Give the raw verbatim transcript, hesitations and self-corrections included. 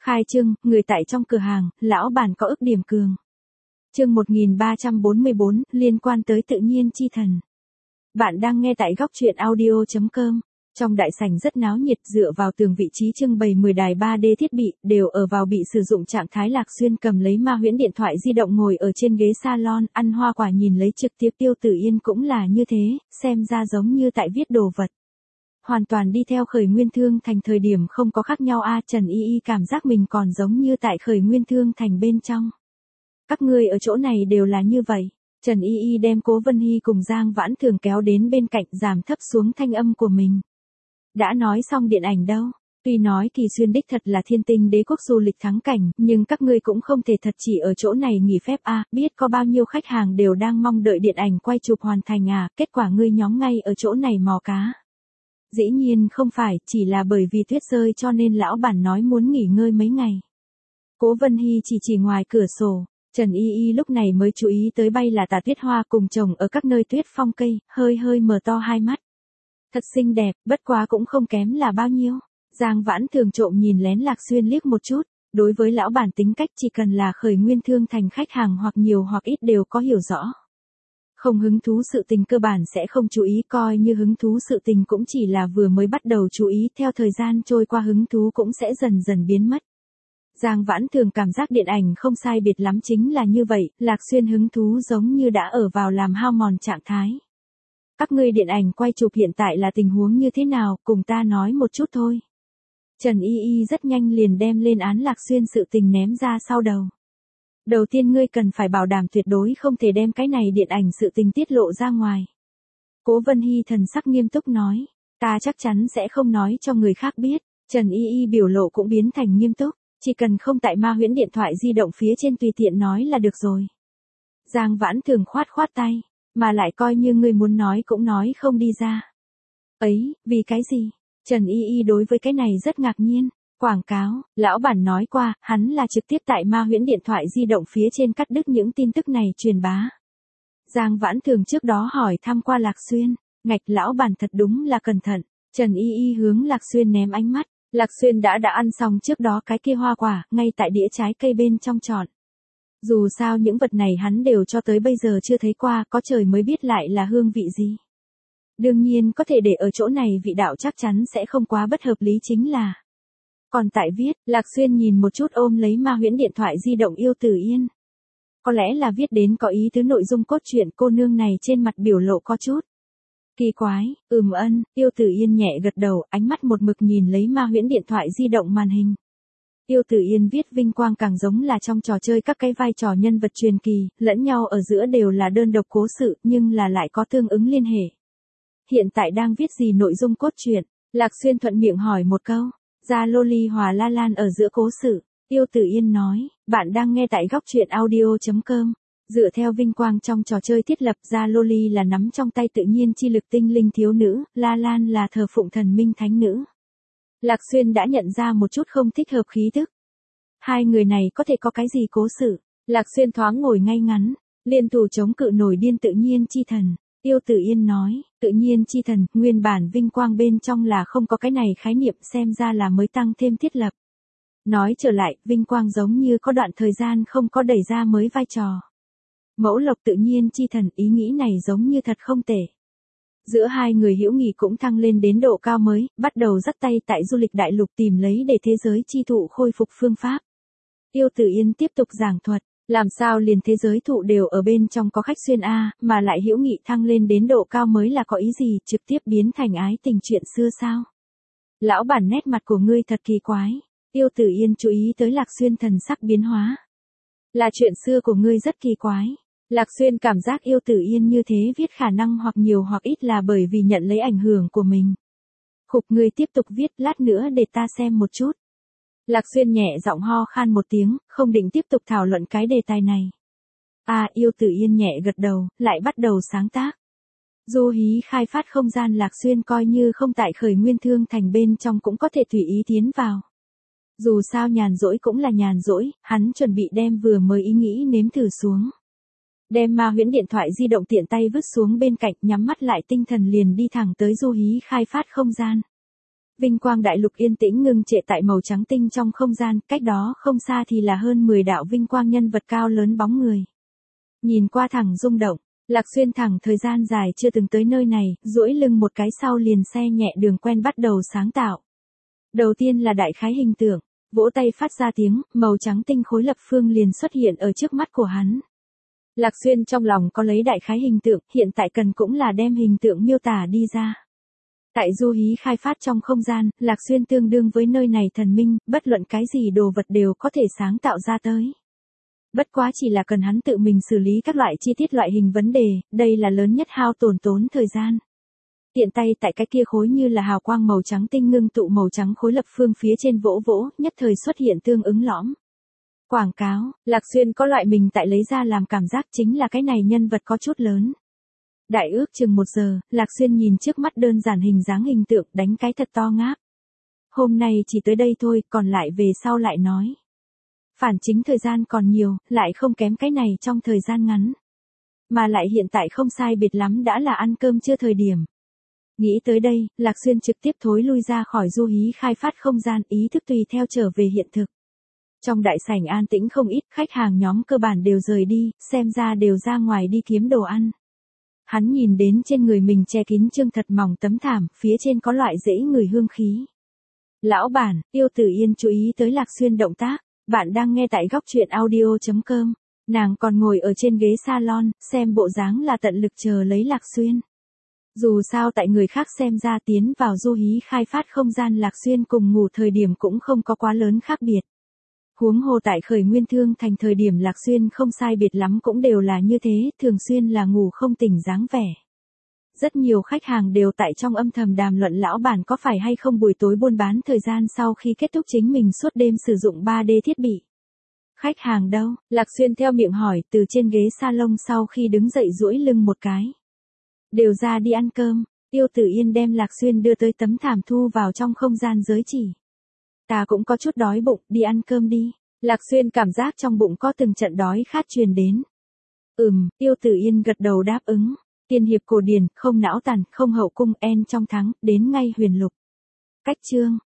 Khai trương, người tại trong cửa hàng, lão bản có ức điểm cường. Chương một nghìn ba trăm bốn mươi bốn, liên quan tới tự nhiên chi thần. Bạn đang nghe tại góc truyện audio chấm com. Trong đại sảnh rất náo nhiệt, dựa vào tường vị trí trưng bày mười đài ba D thiết bị, đều ở vào bị sử dụng trạng thái. Lạc Xuyên cầm lấy ma huyễn điện thoại di động ngồi ở trên ghế salon, ăn hoa quả nhìn lấy trực tiếp. Tiêu Tử Yên cũng là như thế, xem ra giống như tại viết đồ vật. Hoàn toàn đi theo Khởi Nguyên Thương Thành thời điểm không có khác nhau a. Trần Y Y cảm giác mình còn giống như tại Khởi Nguyên Thương Thành bên trong. Các ngươi ở chỗ này đều là như vậy. Trần Y Y đem Cố Vân Hy cùng Giang Vãn Thường kéo đến bên cạnh, giảm thấp xuống thanh âm của mình. Đã nói xong điện ảnh đâu. Tuy nói Kỳ Xuyên đích thật là thiên tinh đế quốc du lịch thắng cảnh, nhưng các ngươi cũng không thể thật chỉ ở chỗ này nghỉ phép a. Biết có bao nhiêu khách hàng đều đang mong đợi điện ảnh quay chụp hoàn thành à, kết quả ngươi nhóm ngay ở chỗ này mò cá. Dĩ nhiên không phải, chỉ là bởi vì tuyết rơi cho nên lão bản nói muốn nghỉ ngơi mấy ngày. Cố Vân Hy chỉ chỉ ngoài cửa sổ. Trần Y Y lúc này mới chú ý tới bay là tà tuyết hoa cùng trồng ở các nơi tuyết phong cây, hơi hơi mở to hai mắt. Thật xinh đẹp, bất quá cũng không kém là bao nhiêu. Giang Vãn Thường trộm nhìn lén Lạc Xuyên liếc một chút. Đối với lão bản tính cách chỉ cần là Khởi Nguyên Thương Thành khách hàng hoặc nhiều hoặc ít đều có hiểu rõ. Không hứng thú sự tình cơ bản sẽ không chú ý, coi như hứng thú sự tình cũng chỉ là vừa mới bắt đầu chú ý, theo thời gian trôi qua hứng thú cũng sẽ dần dần biến mất. Giang Vãn Thường cảm giác điện ảnh không sai biệt lắm chính là như vậy, Lạc Xuyên hứng thú giống như đã ở vào làm hao mòn trạng thái. Các ngươi điện ảnh quay chụp hiện tại là tình huống như thế nào, cùng ta nói một chút thôi. Trần Y Y rất nhanh liền đem lên án Lạc Xuyên sự tình ném ra sau đầu. Đầu tiên ngươi cần phải bảo đảm tuyệt đối không thể đem cái này điện ảnh sự tình tiết lộ ra ngoài. Cố Vân Hy thần sắc nghiêm túc nói, ta chắc chắn sẽ không nói cho người khác biết. Trần Y Y biểu lộ cũng biến thành nghiêm túc, chỉ cần không tại ma huyễn điện thoại di động phía trên tùy tiện nói là được rồi. Giang Vãn Thường khoát khoát tay, mà lại coi như ngươi muốn nói cũng nói không đi ra. Ấy, vì cái gì? Trần Y Y đối với cái này rất ngạc nhiên. Quảng cáo, lão bản nói qua, hắn là trực tiếp tại ma huyễn điện thoại di động phía trên cắt đứt những tin tức này truyền bá. Giang Vãn Thường trước đó hỏi thăm qua Lạc Xuyên, ngạch lão bản thật đúng là cẩn thận. Trần Y Y hướng Lạc Xuyên ném ánh mắt, Lạc Xuyên đã đã ăn xong trước đó cái kia hoa quả, ngay tại đĩa trái cây bên trong trọn. Dù sao những vật này hắn đều cho tới bây giờ chưa thấy qua, có trời mới biết lại là hương vị gì. Đương nhiên có thể để ở chỗ này vị đạo chắc chắn sẽ không quá bất hợp lý chính là. Còn tại viết, Lạc Xuyên nhìn một chút ôm lấy ma huyễn điện thoại di động Yêu Tử Yên. Có lẽ là viết đến có ý tứ nội dung cốt truyện, cô nương này trên mặt biểu lộ có chút kỳ quái. Ừm ân, Yêu Tử Yên nhẹ gật đầu, ánh mắt một mực nhìn lấy ma huyễn điện thoại di động màn hình. Yêu Tử Yên viết vinh quang càng giống là trong trò chơi các cái vai trò nhân vật truyền kỳ, lẫn nhau ở giữa đều là đơn độc cố sự, nhưng là lại có tương ứng liên hệ. Hiện tại đang viết gì nội dung cốt truyện? Lạc Xuyên thuận miệng hỏi một câu. Gia Loli hòa La Lan ở giữa cố sự. Yêu Tử Yên nói, bạn đang nghe tại góc truyện audio chấm com. Dựa theo vinh quang trong trò chơi thiết lập, Gia Loli là nắm trong tay tự nhiên chi lực tinh linh thiếu nữ, La Lan là thờ phụng thần minh thánh nữ. Lạc Xuyên đã nhận ra một chút không thích hợp khí tức. Hai người này có thể có cái gì cố sự? Lạc Xuyên thoáng ngồi ngay ngắn, liên thủ chống cự nổi điên tự nhiên chi thần. Yêu Tử Yên nói, tự nhiên chi thần, nguyên bản vinh quang bên trong là không có cái này khái niệm, xem ra là mới tăng thêm thiết lập. Nói trở lại, vinh quang giống như có đoạn thời gian không có đẩy ra mới vai trò. Mẫu lộc tự nhiên chi thần, ý nghĩ này giống như thật không tệ. Giữa hai người hữu nghị cũng thăng lên đến độ cao mới, bắt đầu dắt tay tại du lịch đại lục tìm lấy để thế giới chi thụ khôi phục phương pháp. Yêu Tử Yên tiếp tục giảng thuật. Làm sao liền thế giới thụ đều ở bên trong có khách xuyên A, mà lại hữu nghị thăng lên đến độ cao mới là có ý gì, trực tiếp biến thành ái tình chuyện xưa sao? Lão bản nét mặt của ngươi thật kỳ quái. Yêu Tử Yên chú ý tới Lạc Xuyên thần sắc biến hóa. Là chuyện xưa của ngươi rất kỳ quái. Lạc Xuyên cảm giác Yêu Tử Yên như thế viết khả năng hoặc nhiều hoặc ít là bởi vì nhận lấy ảnh hưởng của mình. Khục, ngươi tiếp tục viết, lát nữa để ta xem một chút. Lạc Xuyên nhẹ giọng ho khan một tiếng, không định tiếp tục thảo luận cái đề tài này. À, Yêu Tử Yên nhẹ gật đầu, lại bắt đầu sáng tác. Du hí khai phát không gian Lạc Xuyên coi như không tại Khởi Nguyên Thương Thành bên trong cũng có thể tùy ý tiến vào. Dù sao nhàn rỗi cũng là nhàn rỗi, hắn chuẩn bị đem vừa mới ý nghĩ nếm thử xuống. Đem ma huyễn điện thoại di động tiện tay vứt xuống bên cạnh, nhắm mắt lại tinh thần liền đi thẳng tới du hí khai phát không gian. Vinh quang đại lục yên tĩnh ngưng trệ tại màu trắng tinh trong không gian, cách đó không xa thì là hơn mười đạo vinh quang nhân vật cao lớn bóng người. Nhìn qua thẳng rung động, Lạc Xuyên thẳng thời gian dài chưa từng tới nơi này, duỗi lưng một cái sau liền xe nhẹ đường quen bắt đầu sáng tạo. Đầu tiên là đại khái hình tượng, vỗ tay phát ra tiếng, màu trắng tinh khối lập phương liền xuất hiện ở trước mắt của hắn. Lạc Xuyên trong lòng có lấy đại khái hình tượng, hiện tại cần cũng là đem hình tượng miêu tả đi ra. Tại du hí khai phát trong không gian, Lạc Xuyên tương đương với nơi này thần minh, bất luận cái gì đồ vật đều có thể sáng tạo ra tới. Bất quá chỉ là cần hắn tự mình xử lý các loại chi tiết loại hình vấn đề, đây là lớn nhất hao tổn tốn thời gian. Tiện tay tại cái kia khối như là hào quang màu trắng tinh ngưng tụ màu trắng khối lập phương phía trên vỗ vỗ, nhất thời xuất hiện tương ứng lõm. Quảng cáo, Lạc Xuyên có loại mình tại lấy ra làm cảm giác chính là cái này nhân vật có chút lớn. Đại ước chừng một giờ, Lạc Xuyên nhìn trước mắt đơn giản hình dáng hình tượng đánh cái thật to ngáp. Hôm nay chỉ tới đây thôi, còn lại về sau lại nói. Phản chính thời gian còn nhiều, lại không kém cái này trong thời gian ngắn. Mà lại hiện tại không sai biệt lắm đã là ăn cơm chưa thời điểm. Nghĩ tới đây, Lạc Xuyên trực tiếp thối lui ra khỏi du hí khai phát không gian, ý thức tùy theo trở về hiện thực. Trong đại sảnh an tĩnh không ít, khách hàng nhóm cơ bản đều rời đi, xem ra đều ra ngoài đi kiếm đồ ăn. Hắn nhìn đến trên người mình che kín trương thật mỏng tấm thảm, phía trên có loại dễ người hương khí. Lão bản, Yêu Tử Yên chú ý tới Lạc Xuyên động tác, bạn đang nghe tại góc truyện audio chấm com. Nàng còn ngồi ở trên ghế salon, xem bộ dáng là tận lực chờ lấy Lạc Xuyên. Dù sao tại người khác xem ra tiến vào du hí khai phát không gian Lạc Xuyên cùng ngủ thời điểm cũng không có quá lớn khác biệt. Huống hồ tại khởi nguyên thương thành thời điểm Lạc Xuyên không sai biệt lắm cũng đều là như thế, thường xuyên là ngủ không tỉnh dáng vẻ. Rất nhiều khách hàng đều tại trong âm thầm đàm luận lão bản có phải hay không buổi tối buôn bán thời gian sau khi kết thúc chính mình suốt đêm sử dụng ba D thiết bị. Khách hàng đâu? Lạc Xuyên theo miệng hỏi, từ trên ghế salon sau khi đứng dậy duỗi lưng một cái. Đều ra đi ăn cơm. Yêu Tử Yên đem Lạc Xuyên đưa tới tấm thảm thu vào trong không gian giới chỉ. Ta cũng có chút đói bụng, đi ăn cơm đi. Lạc Xuyên cảm giác trong bụng có từng trận đói khát truyền đến. Ừm, Yêu Tử Yên gật đầu đáp ứng. Tiên hiệp cổ điển, không não tàn, không hậu cung, en trong thắng, đến ngay huyền lục. Cách chương.